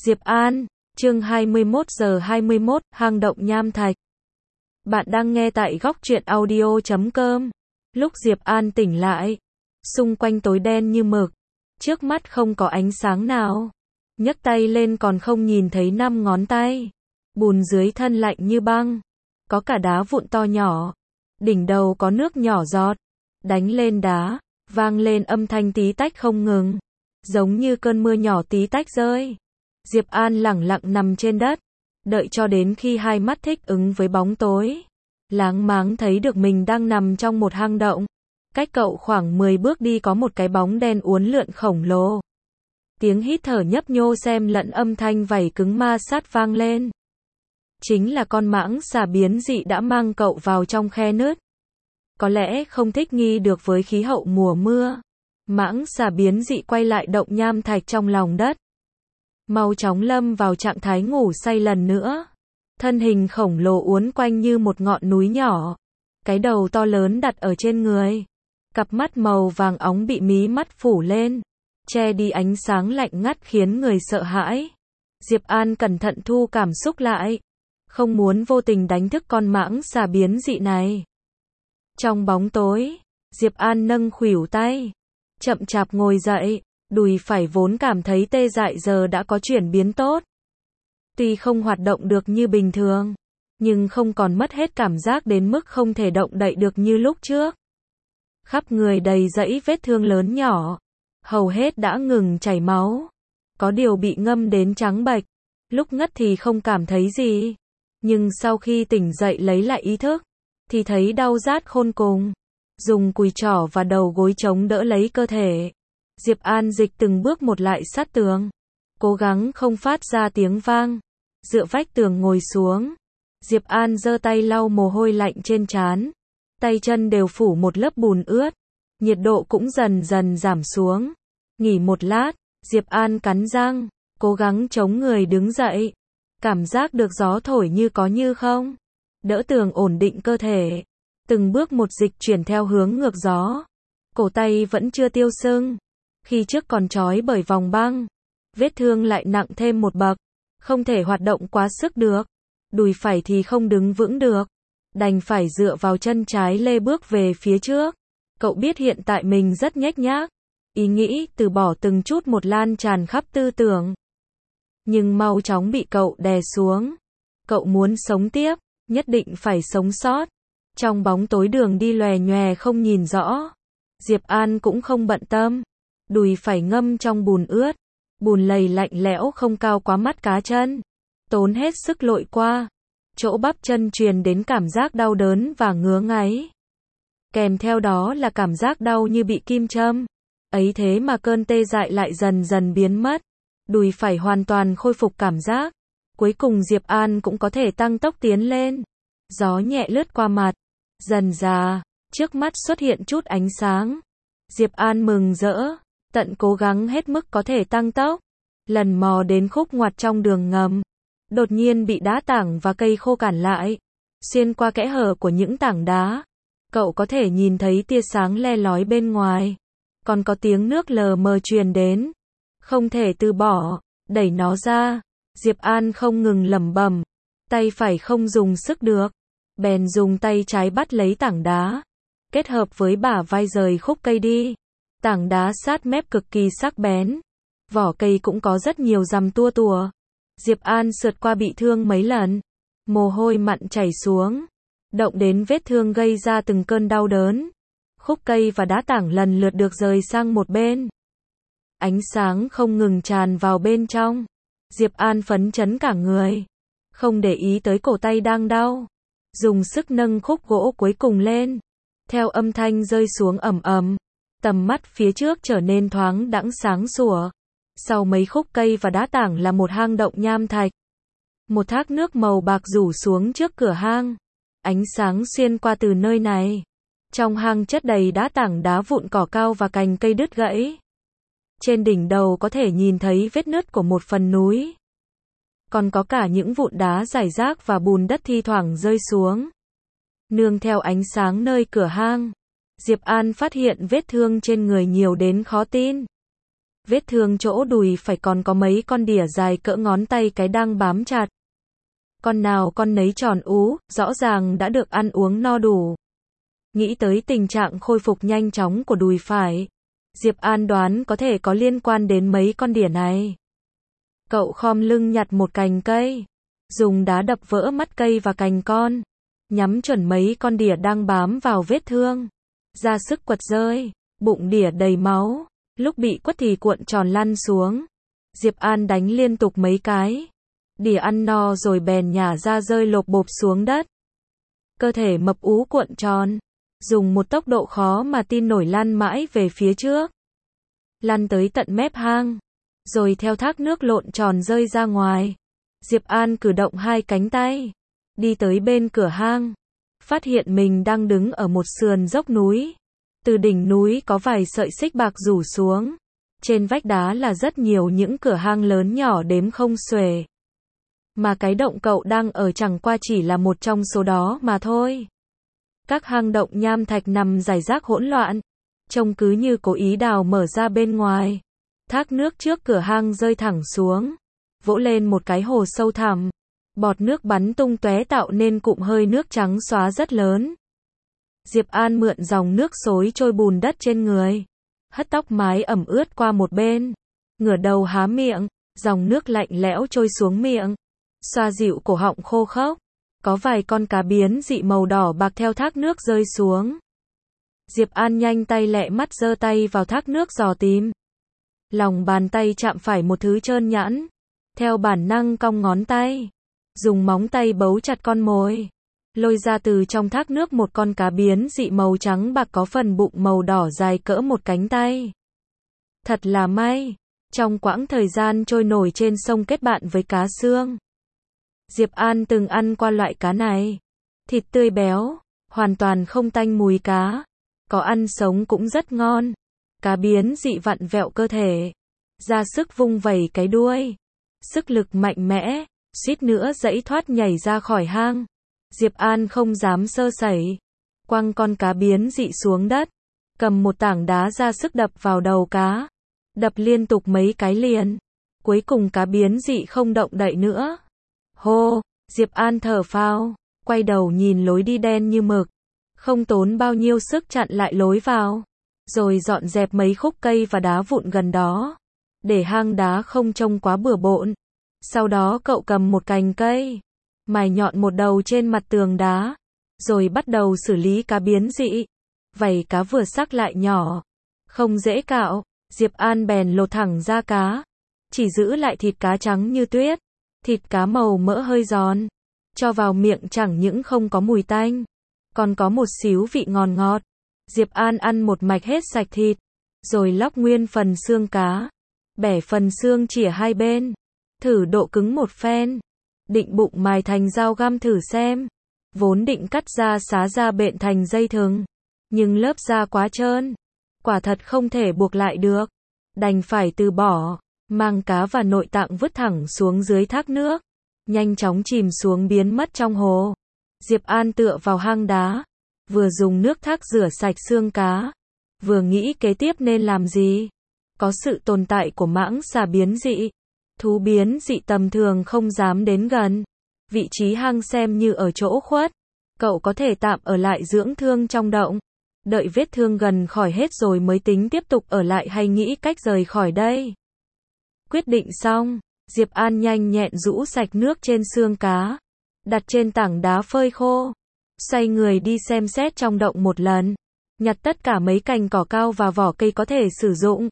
Diệp An, chương 21:21, hang động nham thạch. Bạn đang nghe tại góc truyện audio.com. Lúc Diệp An tỉnh lại, xung quanh tối đen như mực, trước mắt không có ánh sáng nào. Nhấc tay lên còn không nhìn thấy 5 ngón tay. Bùn dưới thân lạnh như băng, có cả đá vụn to nhỏ. Đỉnh đầu có nước nhỏ giọt, đánh lên đá, vang lên âm thanh tí tách không ngừng, giống như cơn mưa nhỏ tí tách rơi. Diệp An lẳng lặng nằm trên đất, đợi cho đến khi hai mắt thích ứng với bóng tối, láng máng thấy được mình đang nằm trong một hang động. Cách cậu khoảng 10 bước đi có một cái bóng đen uốn lượn khổng lồ. Tiếng hít thở nhấp nhô xen lẫn âm thanh vảy cứng ma sát vang lên. Chính là con mãng xà biến dị đã mang cậu vào trong khe nứt. Có lẽ không thích nghi được với khí hậu mùa mưa, mãng xà biến dị quay lại động nham thạch trong lòng đất. Mau chóng lâm vào trạng thái ngủ say lần nữa. Thân hình khổng lồ uốn quanh như một ngọn núi nhỏ. Cái đầu to lớn đặt ở trên người. Cặp mắt màu vàng óng bị mí mắt phủ lên, che đi ánh sáng lạnh ngắt khiến người sợ hãi. Diệp An cẩn thận thu cảm xúc lại, không muốn vô tình đánh thức con mãng xà biến dị này. Trong bóng tối, Diệp An nâng khuỷu tay, chậm chạp ngồi dậy, đùi phải vốn cảm thấy tê dại giờ đã có chuyển biến tốt. Tuy không hoạt động được như bình thường, nhưng không còn mất hết cảm giác đến mức không thể động đậy được như lúc trước. Khắp người đầy dãy vết thương lớn nhỏ, hầu hết đã ngừng chảy máu, có điều bị ngâm đến trắng bệch. Lúc ngất thì không cảm thấy gì, nhưng sau khi tỉnh dậy lấy lại ý thức, thì thấy đau rát khôn cùng. Dùng cùi trỏ và đầu gối chống đỡ lấy cơ thể. Diệp An dịch từng bước một lại sát tường, cố gắng không phát ra tiếng vang. Dựa vách tường ngồi xuống, Diệp An giơ tay lau mồ hôi lạnh trên trán. Tay chân đều phủ một lớp bùn ướt, nhiệt độ cũng dần dần giảm xuống. Nghỉ một lát, Diệp An cắn răng, cố gắng chống người đứng dậy. Cảm giác được gió thổi như có như không. Đỡ tường ổn định cơ thể. Từng bước một dịch chuyển theo hướng ngược gió. Cổ tay vẫn chưa tiêu sưng. Khi trước còn trói bởi vòng băng, vết thương lại nặng thêm một bậc. Không thể hoạt động quá sức được. Đùi phải thì không đứng vững được, đành phải dựa vào chân trái lê bước về phía trước. Cậu biết hiện tại mình rất nhếch nhác. Ý nghĩ từ bỏ từng chút một lan tràn khắp tư tưởng. Nhưng mau chóng bị cậu đè xuống. Cậu muốn sống tiếp, nhất định phải sống sót. Trong bóng tối đường đi lòe nhòe không nhìn rõ. Diệp An cũng không bận tâm. Đùi phải ngâm trong bùn ướt. Bùn lầy lạnh lẽo không cao quá mắt cá chân. Tốn hết sức lội qua. Chỗ bắp chân truyền đến cảm giác đau đớn và ngứa ngáy. Kèm theo đó là cảm giác đau như bị kim châm. Ấy thế mà cơn tê dại lại dần dần biến mất. Đùi phải hoàn toàn khôi phục cảm giác. Cuối cùng Diệp An cũng có thể tăng tốc tiến lên. Gió nhẹ lướt qua mặt. Dần dà, trước mắt xuất hiện chút ánh sáng. Diệp An mừng rỡ, tận cố gắng hết mức có thể tăng tốc. Lần mò đến khúc ngoặt trong đường ngầm, đột nhiên bị đá tảng và cây khô cản lại. Xuyên qua kẽ hở của những tảng đá, cậu có thể nhìn thấy tia sáng le lói bên ngoài. Còn có tiếng nước lờ mờ truyền đến. Không thể từ bỏ, đẩy nó ra. Diệp An không ngừng lẩm bẩm, tay phải không dùng sức được, bèn dùng tay trái bắt lấy tảng đá, kết hợp với bả vai rời khúc cây đi. Tảng đá sát mép cực kỳ sắc bén, vỏ cây cũng có rất nhiều rằm tua tủa. Diệp An sượt qua bị thương mấy lần, mồ hôi mặn chảy xuống, động đến vết thương gây ra từng cơn đau đớn. Khúc cây và đá tảng lần lượt được rời sang một bên. Ánh sáng không ngừng tràn vào bên trong. Diệp An phấn chấn cả người, không để ý tới cổ tay đang đau. Dùng sức nâng khúc gỗ cuối cùng lên. Theo âm thanh rơi xuống ầm ầm, tầm mắt phía trước trở nên thoáng đãng sáng sủa. Sau mấy khúc cây và đá tảng là một hang động nham thạch. Một thác nước màu bạc rủ xuống trước cửa hang. Ánh sáng xuyên qua từ nơi này. Trong hang chất đầy đá tảng, đá vụn, cỏ cao và cành cây đứt gãy. Trên đỉnh đầu có thể nhìn thấy vết nứt của một phần núi. Còn có cả những vụn đá rải rác và bùn đất thi thoảng rơi xuống. Nương theo ánh sáng nơi cửa hang, Diệp An phát hiện vết thương trên người nhiều đến khó tin. Vết thương chỗ đùi phải còn có mấy con đỉa dài cỡ ngón tay cái đang bám chặt. Con nào con nấy tròn ú, rõ ràng đã được ăn uống no đủ. Nghĩ tới tình trạng khôi phục nhanh chóng của đùi phải, Diệp An đoán có thể có liên quan đến mấy con đỉa này. Cậu khom lưng nhặt một cành cây, dùng đá đập vỡ mắt cây và cành con, nhắm chuẩn mấy con đỉa đang bám vào vết thương, ra sức quật rơi, bụng đỉa đầy máu, lúc bị quất thì cuộn tròn lăn xuống. Diệp An đánh liên tục mấy cái, đỉa ăn no rồi bèn nhả ra rơi lộp bộp xuống đất. Cơ thể mập ú cuộn tròn, dùng một tốc độ khó mà tin nổi lăn mãi về phía trước, lăn tới tận mép hang, rồi theo thác nước lộn tròn rơi ra ngoài. Diệp An cử động hai cánh tay, đi tới bên cửa hang, phát hiện mình đang đứng ở một sườn dốc núi. Từ đỉnh núi có vài sợi xích bạc rủ xuống, trên vách đá là rất nhiều những cửa hang lớn nhỏ đếm không xuể. Mà cái động cậu đang ở chẳng qua chỉ là một trong số đó mà thôi. Các hang động nham thạch nằm rải rác hỗn loạn, trông cứ như cố ý đào mở ra bên ngoài. Thác nước trước cửa hang rơi thẳng xuống, vỗ lên một cái hồ sâu thẳm, bọt nước bắn tung tóe tạo nên cụm hơi nước trắng xóa rất lớn. Diệp An mượn dòng nước xối trôi bùn đất trên người, hất tóc mái ẩm ướt qua một bên, ngửa đầu há miệng, dòng nước lạnh lẽo trôi xuống miệng, xoa dịu cổ họng khô khốc. Có vài con cá biến dị màu đỏ bạc theo thác nước rơi xuống. Diệp An nhanh tay lẹ mắt giơ tay vào thác nước dò tìm. Lòng bàn tay chạm phải một thứ trơn nhẵn, theo bản năng cong ngón tay, dùng móng tay bấu chặt con mồi, lôi ra từ trong thác nước một con cá biến dị màu trắng bạc có phần bụng màu đỏ dài cỡ một cánh tay. Thật là may, trong quãng thời gian trôi nổi trên sông kết bạn với cá sương, Diệp An từng ăn qua loại cá này. Thịt tươi béo, hoàn toàn không tanh mùi cá, có ăn sống cũng rất ngon. Cá biến dị vặn vẹo cơ thể, ra sức vung vẩy cái đuôi, sức lực mạnh mẽ, suýt nữa giãy thoát nhảy ra khỏi hang. Diệp An không dám sơ sẩy, quăng con cá biến dị xuống đất, cầm một tảng đá ra sức đập vào đầu cá, đập liên tục mấy cái liền. Cuối cùng cá biến dị không động đậy nữa. Hô, Diệp An thở phào, quay đầu nhìn lối đi đen như mực, không tốn bao nhiêu sức chặn lại lối vào, rồi dọn dẹp mấy khúc cây và đá vụn gần đó, để hang đá không trông quá bừa bộn. Sau đó cậu cầm một cành cây, mài nhọn một đầu trên mặt tường đá, rồi bắt đầu xử lý cá biến dị. Vảy cá vừa sắc lại nhỏ, không dễ cạo, Diệp An bèn lột thẳng da cá, chỉ giữ lại thịt cá trắng như tuyết. Thịt cá màu mỡ hơi giòn, cho vào miệng chẳng những không có mùi tanh, còn có một xíu vị ngon ngọt. Diệp An ăn một mạch hết sạch thịt, rồi lóc nguyên phần xương cá, bẻ phần xương chĩa hai bên, thử độ cứng một phen, định bụng mài thành dao găm thử xem. Vốn định cắt ra xá ra bện thành dây thừng, nhưng lớp da quá trơn, quả thật không thể buộc lại được, đành phải từ bỏ. Mang cá và nội tạng vứt thẳng xuống dưới thác nước, nhanh chóng chìm xuống biến mất trong hồ. Diệp An tựa vào hang đá, vừa dùng nước thác rửa sạch xương cá, vừa nghĩ kế tiếp nên làm gì. Có sự tồn tại của mãng xà biến dị, thú biến dị tầm thường không dám đến gần. Vị trí hang xem như ở chỗ khuất, cậu có thể tạm ở lại dưỡng thương trong động, đợi vết thương gần khỏi hết rồi mới tính tiếp tục ở lại hay nghĩ cách rời khỏi đây. Quyết định xong, Diệp An nhanh nhẹn rũ sạch nước trên xương cá, đặt trên tảng đá phơi khô, xoay người đi xem xét trong động một lần, nhặt tất cả mấy cành cỏ cao và vỏ cây có thể sử dụng.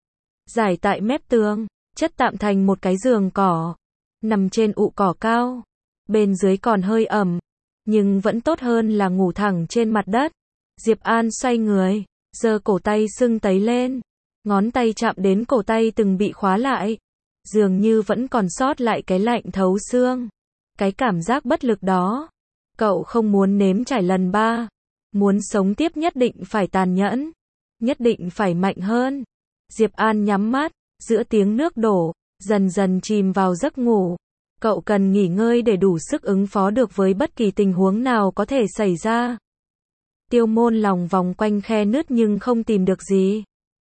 Giải tại mép tường, chất tạm thành một cái giường cỏ, nằm trên ụ cỏ cao, bên dưới còn hơi ẩm, nhưng vẫn tốt hơn là ngủ thẳng trên mặt đất. Diệp An xoay người, giơ cổ tay sưng tấy lên. Ngón tay chạm đến cổ tay từng bị khóa lại, dường như vẫn còn sót lại cái lạnh thấu xương. Cái cảm giác bất lực đó, cậu không muốn nếm trải lần ba. Muốn sống tiếp nhất định phải tàn nhẫn, nhất định phải mạnh hơn. Diệp An nhắm mắt, giữa tiếng nước đổ, dần dần chìm vào giấc ngủ. Cậu cần nghỉ ngơi để đủ sức ứng phó được với bất kỳ tình huống nào có thể xảy ra. Tiêu Môn lòng vòng quanh khe nứt nhưng không tìm được gì.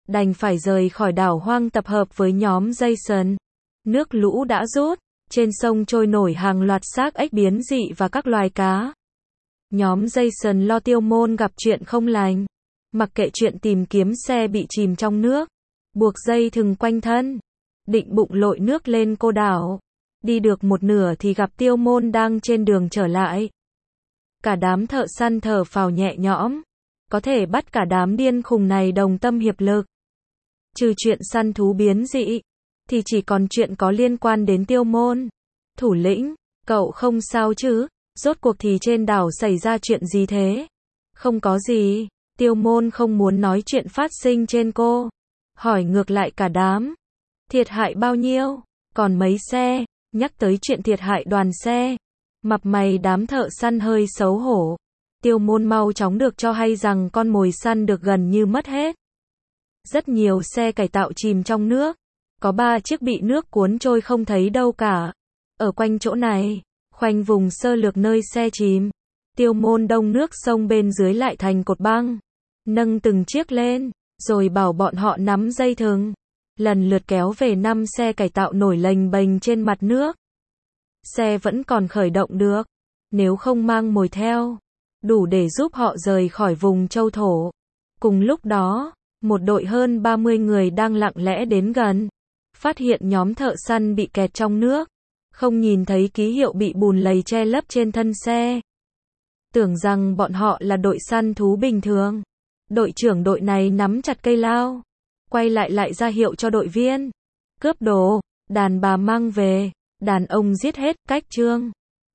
đành phải rời khỏi đảo hoang tập hợp với nhóm Jason. Nước lũ đã rút, trên sông trôi nổi hàng loạt xác ếch biến dị và các loài cá. Nhóm Jason lo Tiêu Môn gặp chuyện không lành. Mặc kệ chuyện tìm kiếm xe bị chìm trong nước, buộc dây thừng quanh thân, định bụng lội nước lên cô đảo. Đi được một nửa thì gặp Tiêu Môn đang trên đường trở lại. Cả đám thợ săn thở phào nhẹ nhõm, có thể bắt cả đám điên khùng này đồng tâm hiệp lực. Trừ chuyện săn thú biến dị, thì chỉ còn chuyện có liên quan đến Tiêu Môn. Thủ lĩnh, cậu không sao chứ? Rốt cuộc thì trên đảo xảy ra chuyện gì thế? Không có gì, Tiêu Môn không muốn nói chuyện phát sinh trên cô. Hỏi ngược lại cả đám. Thiệt hại bao nhiêu? Còn mấy xe? Nhắc tới chuyện thiệt hại đoàn xe, mặt mày đám thợ săn hơi xấu hổ. Tiêu Môn mau chóng được cho hay rằng con mồi săn được gần như mất hết. Rất nhiều xe cải tạo chìm trong nước. Có 3 chiếc bị nước cuốn trôi không thấy đâu cả. Ở quanh chỗ này, khoanh vùng sơ lược nơi xe chìm. Tiêu Môn đông nước sông bên dưới lại thành cột băng. Nâng từng chiếc lên, rồi bảo bọn họ nắm dây thừng. Lần lượt kéo về 5 xe cải tạo nổi lềnh bềnh trên mặt nước. Xe vẫn còn khởi động được, nếu không mang mồi theo, đủ để giúp họ rời khỏi vùng châu thổ. Cùng lúc đó, một đội hơn 30 người đang lặng lẽ đến gần, phát hiện nhóm thợ săn bị kẹt trong nước, không nhìn thấy ký hiệu bị bùn lầy che lấp trên thân xe. Tưởng rằng bọn họ là đội săn thú bình thường. Đội trưởng đội này nắm chặt cây lao, quay lại ra hiệu cho đội viên. Cướp đồ, đàn bà mang về, đàn ông giết hết, cách chương.